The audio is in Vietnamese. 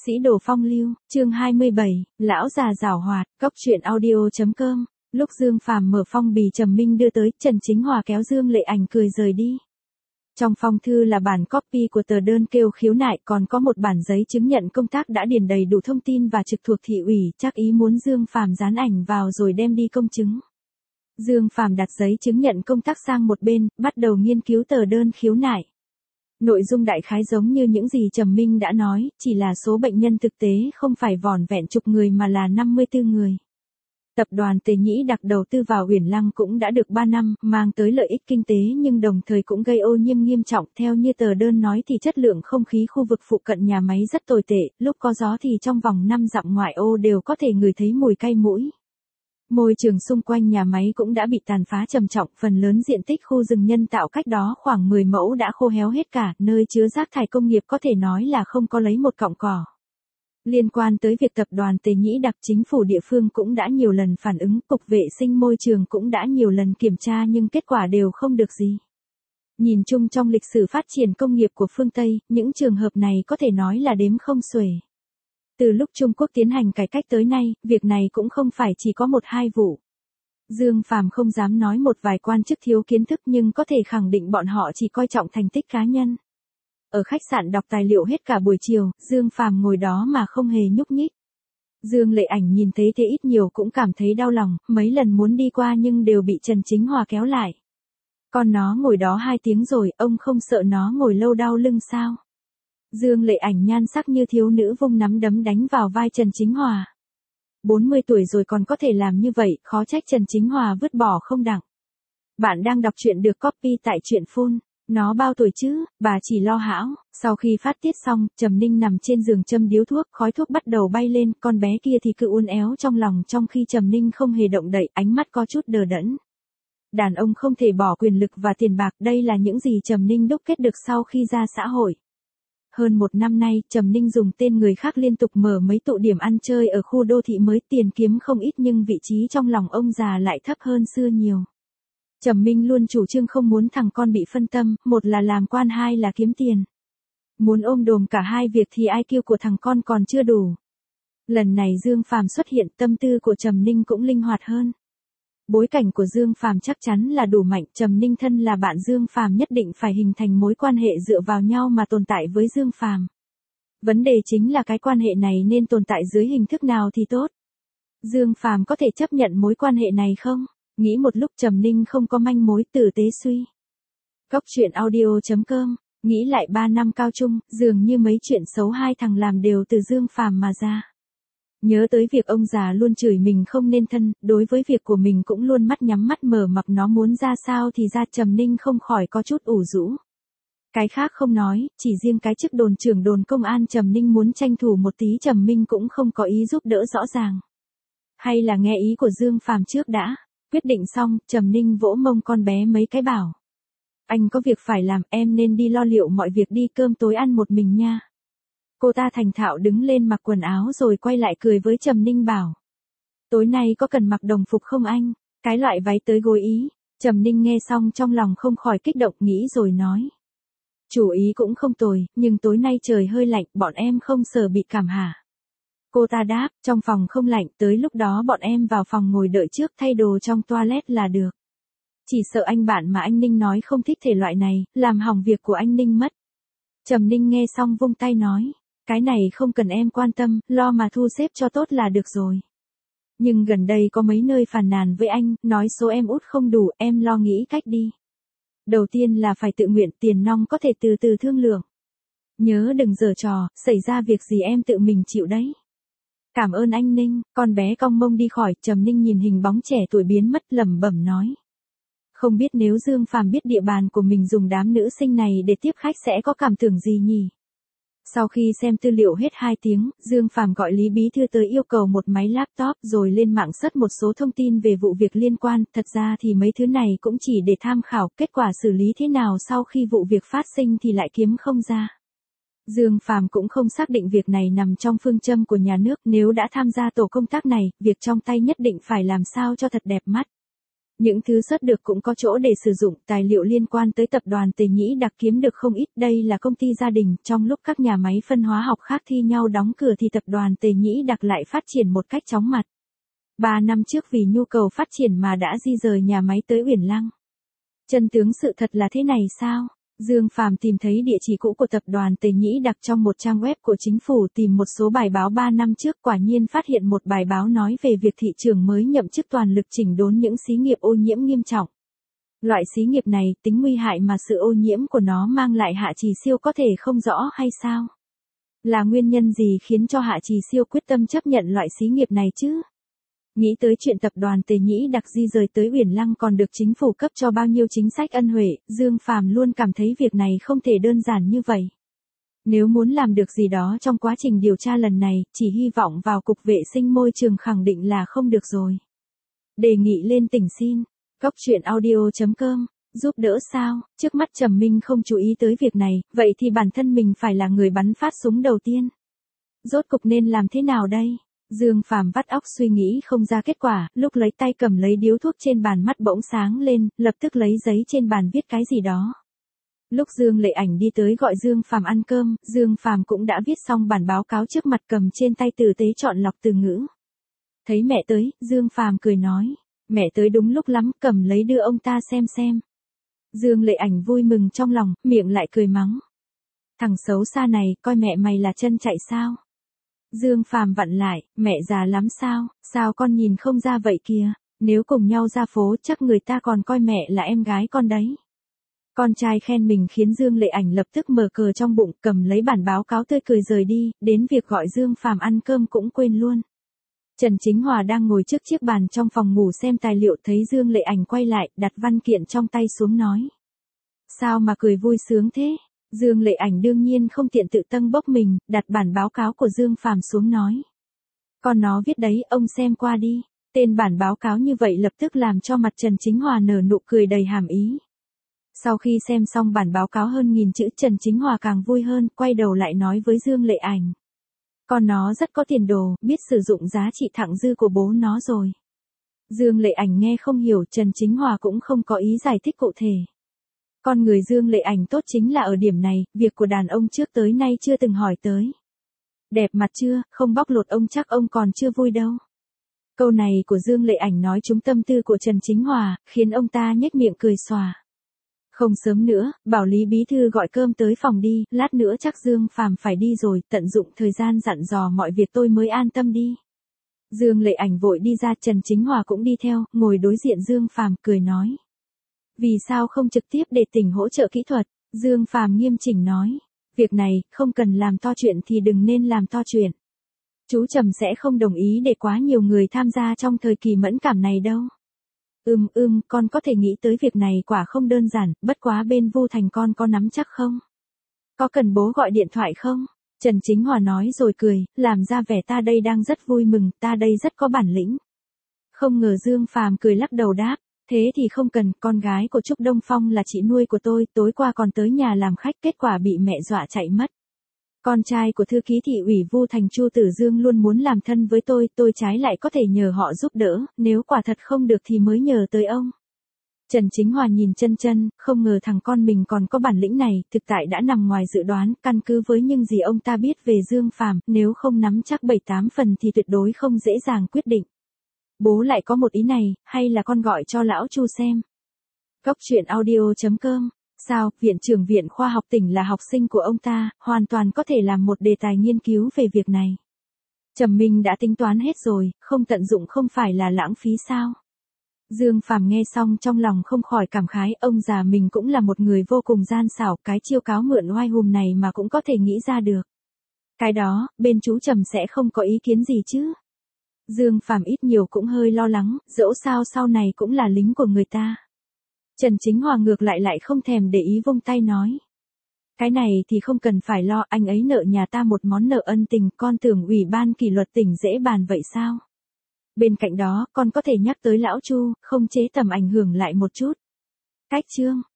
Sĩ đồ phong lưu, chương 27, lão già giảo hoạt, cốc truyện audio.com. Lúc Dương Phàm mở phong bì Trầm Minh đưa tới, Trần Chính Hòa kéo Dương Lệ Ảnh cười rời đi. Trong phong thư là bản copy của tờ đơn kêu khiếu nại, còn có một bản giấy chứng nhận công tác đã điền đầy đủ thông tin và trực thuộc thị ủy, chắc ý muốn Dương Phàm dán ảnh vào rồi đem đi công chứng. Dương Phàm đặt giấy chứng nhận công tác sang một bên, bắt đầu nghiên cứu tờ đơn khiếu nại. Nội dung đại khái giống như những gì Trầm Minh đã nói, chỉ là số bệnh nhân thực tế không phải vỏn vẹn chục người mà là 54 người. Tập đoàn Tề Nhĩ Đặc đầu tư vào Uyển Lăng cũng đã được 3 năm, mang tới lợi ích kinh tế nhưng đồng thời cũng gây ô nhiễm nghiêm trọng. Theo như tờ đơn nói thì chất lượng không khí khu vực phụ cận nhà máy rất tồi tệ, lúc có gió thì trong vòng 5 dặm ngoại ô đều có thể ngửi thấy mùi cay mũi. Môi trường xung quanh nhà máy cũng đã bị tàn phá trầm trọng, phần lớn diện tích khu rừng nhân tạo cách đó khoảng 10 mẫu đã khô héo hết cả, nơi chứa rác thải công nghiệp có thể nói là không có lấy một cọng cỏ. Liên quan tới việc tập đoàn Tề Nhĩ Đặc, chính phủ địa phương cũng đã nhiều lần phản ứng, Cục Vệ sinh Môi trường cũng đã nhiều lần kiểm tra nhưng kết quả đều không được gì. Nhìn chung trong lịch sử phát triển công nghiệp của phương Tây, những trường hợp này có thể nói là đếm không xuể. Từ lúc Trung Quốc tiến hành cải cách tới nay, việc này cũng không phải chỉ có 1-2 vụ. Dương Phàm không dám nói một vài quan chức thiếu kiến thức nhưng có thể khẳng định bọn họ chỉ coi trọng thành tích cá nhân. Ở khách sạn đọc tài liệu hết cả buổi chiều, Dương Phàm ngồi đó mà không hề nhúc nhích. Dương Lệ Ảnh nhìn thấy thế ít nhiều cũng cảm thấy đau lòng, mấy lần muốn đi qua nhưng đều bị Trần Chính Hòa kéo lại. Con nó ngồi đó 2 tiếng rồi, ông không sợ nó ngồi lâu đau lưng sao? Dương Lệ Ảnh nhan sắc như thiếu nữ vung nắm đấm đánh vào vai Trần Chính Hòa. 40 tuổi rồi còn có thể làm như vậy, khó trách Trần Chính Hòa vứt bỏ không đặng. Bạn đang đọc truyện được copy tại truyện phun. Nó bao tuổi chứ, bà chỉ lo hão. Sau khi phát tiết xong, Trầm Ninh nằm trên giường châm điếu thuốc, khói thuốc bắt đầu bay lên, con bé kia thì cứ uốn éo trong lòng trong khi Trầm Ninh không hề động đậy, ánh mắt có chút đờ đẫn. Đàn ông không thể bỏ quyền lực và tiền bạc, đây là những gì Trầm Ninh đúc kết được sau khi ra xã hội. Hơn 1 năm nay, Trầm Ninh dùng tên người khác liên tục mở mấy tụ điểm ăn chơi ở khu đô thị mới, tiền kiếm không ít nhưng vị trí trong lòng ông già lại thấp hơn xưa nhiều. Trầm Minh luôn chủ trương không muốn thằng con bị phân tâm, một là làm quan, hai là kiếm tiền. Muốn ôm đồm cả hai việc thì IQ của thằng con còn chưa đủ. Lần này Dương Phàm xuất hiện, tâm tư của Trầm Ninh cũng linh hoạt hơn. Bối cảnh của Dương Phàm chắc chắn là đủ mạnh, Trầm Ninh thân là bạn Dương Phàm nhất định phải hình thành mối quan hệ dựa vào nhau mà tồn tại với Dương Phàm. Vấn đề chính là cái quan hệ này nên tồn tại dưới hình thức nào thì tốt. Dương Phàm có thể chấp nhận mối quan hệ này không? Nghĩ một lúc Trầm Ninh không có manh mối, tử tế suy. Cốc truyện audio.com, nghĩ lại 3 năm cao trung, dường như mấy chuyện xấu hai thằng làm đều từ Dương Phàm mà ra. Nhớ tới việc ông già luôn chửi mình không nên thân, đối với việc của mình cũng luôn mắt nhắm mắt mở mặc nó muốn ra sao thì ra, Trầm Ninh không khỏi có chút ủ rũ. Cái khác không nói, chỉ riêng cái chức đồn trưởng đồn công an Trầm Ninh muốn tranh thủ một tí, Trầm Minh cũng không có ý giúp đỡ rõ ràng. Hay là nghe ý của Dương Phàm trước đã. Quyết định xong, Trầm Ninh vỗ mông con bé mấy cái bảo. Anh có việc phải làm, em nên đi lo liệu mọi việc đi, cơm tối ăn một mình nha. Cô ta thành thạo đứng lên mặc quần áo rồi quay lại cười với Trầm Ninh bảo. Tối nay có cần mặc đồng phục không anh? Cái loại váy tới gối ý. Trầm Ninh nghe xong trong lòng không khỏi kích động, nghĩ rồi nói. Chủ ý cũng không tồi, nhưng tối nay trời hơi lạnh, bọn em không sợ bị cảm hả? Cô ta đáp, trong phòng không lạnh, tới lúc đó bọn em vào phòng ngồi đợi trước, thay đồ trong toilet là được. Chỉ sợ anh bạn mà anh Ninh nói không thích thể loại này, làm hỏng việc của anh Ninh mất. Trầm Ninh nghe xong vung tay nói, cái này không cần em quan tâm, lo mà thu xếp cho tốt là được rồi. Nhưng gần đây có mấy nơi phàn nàn với anh, nói số em út không đủ, em lo nghĩ cách đi. Đầu tiên là phải tự nguyện, tiền nong có thể từ từ thương lượng. Nhớ đừng giở trò, xảy ra việc gì em tự mình chịu đấy. Cảm ơn anh Ninh, con bé cong mông đi khỏi, Trầm Ninh nhìn hình bóng trẻ tuổi biến mất lẩm bẩm nói. Không biết nếu Dương Phàm biết địa bàn của mình dùng đám nữ sinh này để tiếp khách sẽ có cảm tưởng gì nhỉ? Sau khi xem tư liệu hết 2 tiếng, Dương Phàm gọi Lý Bí Thư tới yêu cầu một máy laptop rồi lên mạng search một số thông tin về vụ việc liên quan, thật ra thì mấy thứ này cũng chỉ để tham khảo, kết quả xử lý thế nào sau khi vụ việc phát sinh thì lại kiếm không ra. Dương Phàm cũng không xác định việc này nằm trong phương châm của nhà nước, nếu đã tham gia tổ công tác này, việc trong tay nhất định phải làm sao cho thật đẹp mắt. Những thứ xuất được cũng có chỗ để sử dụng, tài liệu liên quan tới tập đoàn Tề Nhĩ Đặc kiếm được không ít, đây là công ty gia đình, trong lúc các nhà máy phân hóa học khác thi nhau đóng cửa thì tập đoàn Tề Nhĩ Đặc lại phát triển một cách chóng mặt. 3 năm trước vì nhu cầu phát triển mà đã di rời nhà máy tới Uyển Lăng. Chân tướng sự thật là thế này sao? Dương Phàm tìm thấy địa chỉ cũ của tập đoàn Tề Nhĩ Đặc trong một trang web của chính phủ, tìm một số bài báo 3 năm trước, quả nhiên phát hiện một bài báo nói về việc thị trưởng mới nhậm chức toàn lực chỉnh đốn những xí nghiệp ô nhiễm nghiêm trọng. Loại xí nghiệp này, tính nguy hại mà sự ô nhiễm của nó mang lại Hạ Trì Siêu có thể không rõ hay sao? Là nguyên nhân gì khiến cho Hạ Trì Siêu quyết tâm chấp nhận loại xí nghiệp này chứ? Nghĩ tới chuyện tập đoàn Tề Nhĩ Đặc di rời tới Uyển Lăng còn được chính phủ cấp cho bao nhiêu chính sách ân huệ, Dương Phàm luôn cảm thấy việc này không thể đơn giản như vậy. Nếu muốn làm được gì đó trong quá trình điều tra lần này, chỉ hy vọng vào Cục Vệ sinh Môi trường khẳng định là không được rồi. Đề nghị lên tỉnh xin. Góc chuyện audio.com, giúp đỡ sao? Trước mắt Trầm Minh không chú ý tới việc này, vậy thì bản thân mình phải là người bắn phát súng đầu tiên. Rốt cục nên làm thế nào đây? Dương Phàm vắt óc suy nghĩ không ra kết quả, lúc lấy tay cầm lấy điếu thuốc trên bàn mắt bỗng sáng lên, lập tức lấy giấy trên bàn viết cái gì đó. Lúc Dương Lệ Ảnh đi tới gọi Dương Phàm ăn cơm, Dương Phàm cũng đã viết xong bản báo cáo trước mặt, cầm trên tay tử tế chọn lọc từ ngữ. Thấy mẹ tới, Dương Phàm cười nói, mẹ tới đúng lúc lắm, cầm lấy đưa ông ta xem. Dương Lệ Ảnh vui mừng trong lòng, miệng lại cười mắng. Thằng xấu xa này, coi mẹ mày là chân chạy sao? Dương Phàm vặn lại, mẹ già lắm sao con nhìn không ra vậy kìa, nếu cùng nhau ra phố chắc người ta còn coi mẹ là em gái con đấy. Con trai khen mình khiến Dương Lệ Ảnh lập tức mở cờ trong bụng, cầm lấy bản báo cáo tươi cười rời đi, đến việc gọi Dương Phàm ăn cơm cũng quên luôn. Trần Chính Hòa đang ngồi trước chiếc bàn trong phòng ngủ xem tài liệu, thấy Dương Lệ Ảnh quay lại, đặt văn kiện trong tay xuống nói. Sao mà cười vui sướng thế? Dương Lệ Ảnh đương nhiên không tiện tự tâng bốc mình, đặt bản báo cáo của Dương Phàm xuống nói. Con nó viết đấy, ông xem qua đi. Tên bản báo cáo như vậy lập tức làm cho mặt Trần Chính Hòa nở nụ cười đầy hàm ý. Sau khi xem xong bản báo cáo hơn 1000 chữ, Trần Chính Hòa càng vui hơn, quay đầu lại nói với Dương Lệ Ảnh. Con nó rất có tiền đồ, biết sử dụng giá trị thặng dư của bố nó rồi. Dương Lệ Ảnh nghe không hiểu, Trần Chính Hòa cũng không có ý giải thích cụ thể. Con người Dương Lệ Ảnh tốt chính là ở điểm này, việc của đàn ông trước tới nay chưa từng hỏi tới. Đẹp mặt chưa, không bóc lột ông chắc ông còn chưa vui đâu. Câu này của Dương Lệ Ảnh nói trúng tâm tư của Trần Chính Hòa, khiến ông ta nhếch miệng cười xòa. Không sớm nữa, bảo Lý Bí Thư gọi cơm tới phòng đi, lát nữa chắc Dương Phàm phải đi rồi, tận dụng thời gian dặn dò mọi việc tôi mới an tâm đi. Dương Lệ Ảnh vội đi ra, Trần Chính Hòa cũng đi theo, ngồi đối diện Dương Phàm cười nói. Vì sao không trực tiếp để tỉnh hỗ trợ kỹ thuật? Dương Phàm nghiêm chỉnh nói. Việc này, không cần làm to chuyện thì đừng nên làm to chuyện. Chú Trầm sẽ không đồng ý để quá nhiều người tham gia trong thời kỳ mẫn cảm này đâu. Con có thể nghĩ tới việc này quả không đơn giản, bất quá bên Vu Thành con có nắm chắc không? Có cần bố gọi điện thoại không? Trần Chính Hòa nói rồi cười, làm ra vẻ ta đây đang rất vui mừng, ta đây rất có bản lĩnh. Không ngờ Dương Phàm cười lắc đầu đáp. Thế thì không cần, con gái của Trúc Đông Phong là chị nuôi của tôi, tối qua còn tới nhà làm khách, kết quả bị mẹ dọa chạy mất. Con trai của thư ký thị ủy Vu Thành Chu Tử Dương luôn muốn làm thân với tôi trái lại có thể nhờ họ giúp đỡ, nếu quả thật không được thì mới nhờ tới ông. Trần Chính Hòa nhìn chân, không ngờ thằng con mình còn có bản lĩnh này, thực tại đã nằm ngoài dự đoán, căn cứ với những gì ông ta biết về Dương Phàm, nếu không nắm chắc 7-8 phần thì tuyệt đối không dễ dàng quyết định. Bố lại có một ý này, hay là con gọi cho lão Chu xem. Góc chuyện audio.com, sao, Viện trưởng Viện Khoa học tỉnh là học sinh của ông ta, hoàn toàn có thể làm một đề tài nghiên cứu về việc này. Trầm Minh đã tính toán hết rồi, không tận dụng không phải là lãng phí sao. Dương Phàm nghe xong trong lòng không khỏi cảm khái, ông già mình cũng là một người vô cùng gian xảo, cái chiêu cáo mượn oai hùm này mà cũng có thể nghĩ ra được. Cái đó, bên chú Trầm sẽ không có ý kiến gì chứ. Dương Phàm ít nhiều cũng hơi lo lắng, dẫu sao sau này cũng là lính của người ta. Trần Chính Hòa ngược lại không thèm để ý, vung tay nói. Cái này thì không cần phải lo, anh ấy nợ nhà ta một món nợ ân tình, con tưởng ủy ban kỷ luật tỉnh dễ bàn vậy sao? Bên cạnh đó, con có thể nhắc tới lão Chu, không chế tầm ảnh hưởng lại một chút. Cách chương.